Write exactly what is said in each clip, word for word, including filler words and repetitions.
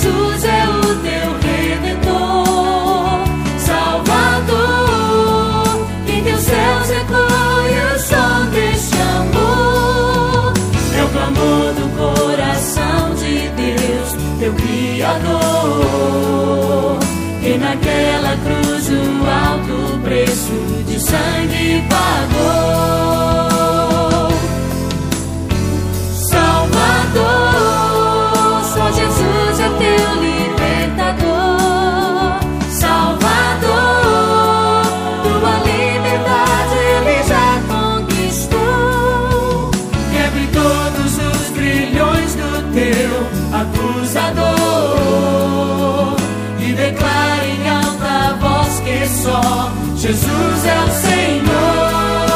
Jesus é o teu Redentor, Salvador, quem teus céus ecoe o som deste amor. É o clamor do coração de Deus, teu Criador, que naquela cruz o alto preço de sangue pagou. Salvador, só Jesus é teu libertador. Salvador, tua liberdade Ele já conquistou. Quebre todos os grilhões do teu acusador e declare em alta voz que só Jesus é o Senhor.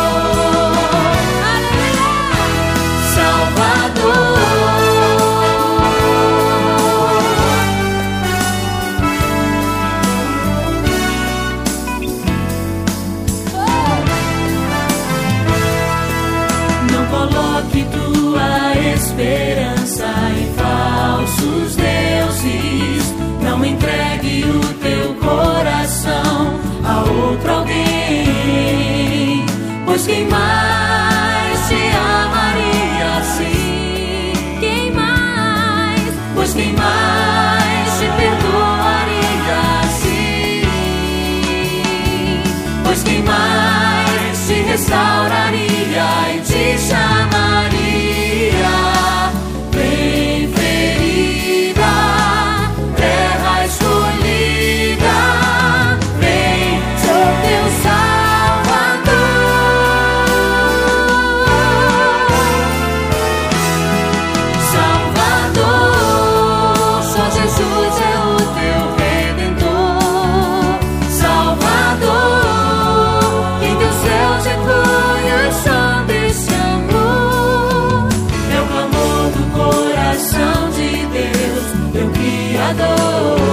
Coloque tua esperança em falsos deuses. Não entregue o teu coração a outro alguém, pois quem mais te amaria assim? Quem mais? Pois quem mais te perdoaria assim? Pois quem mais te restauraria e te chamaria bem ferida, terra escolhida, vem, sou teu Salvador. Salvador, só Jesus é o teu Redentor, Salvador, quem teus céus ecoe o som desse amor. É o clamor do coração de Deus, teu Criador.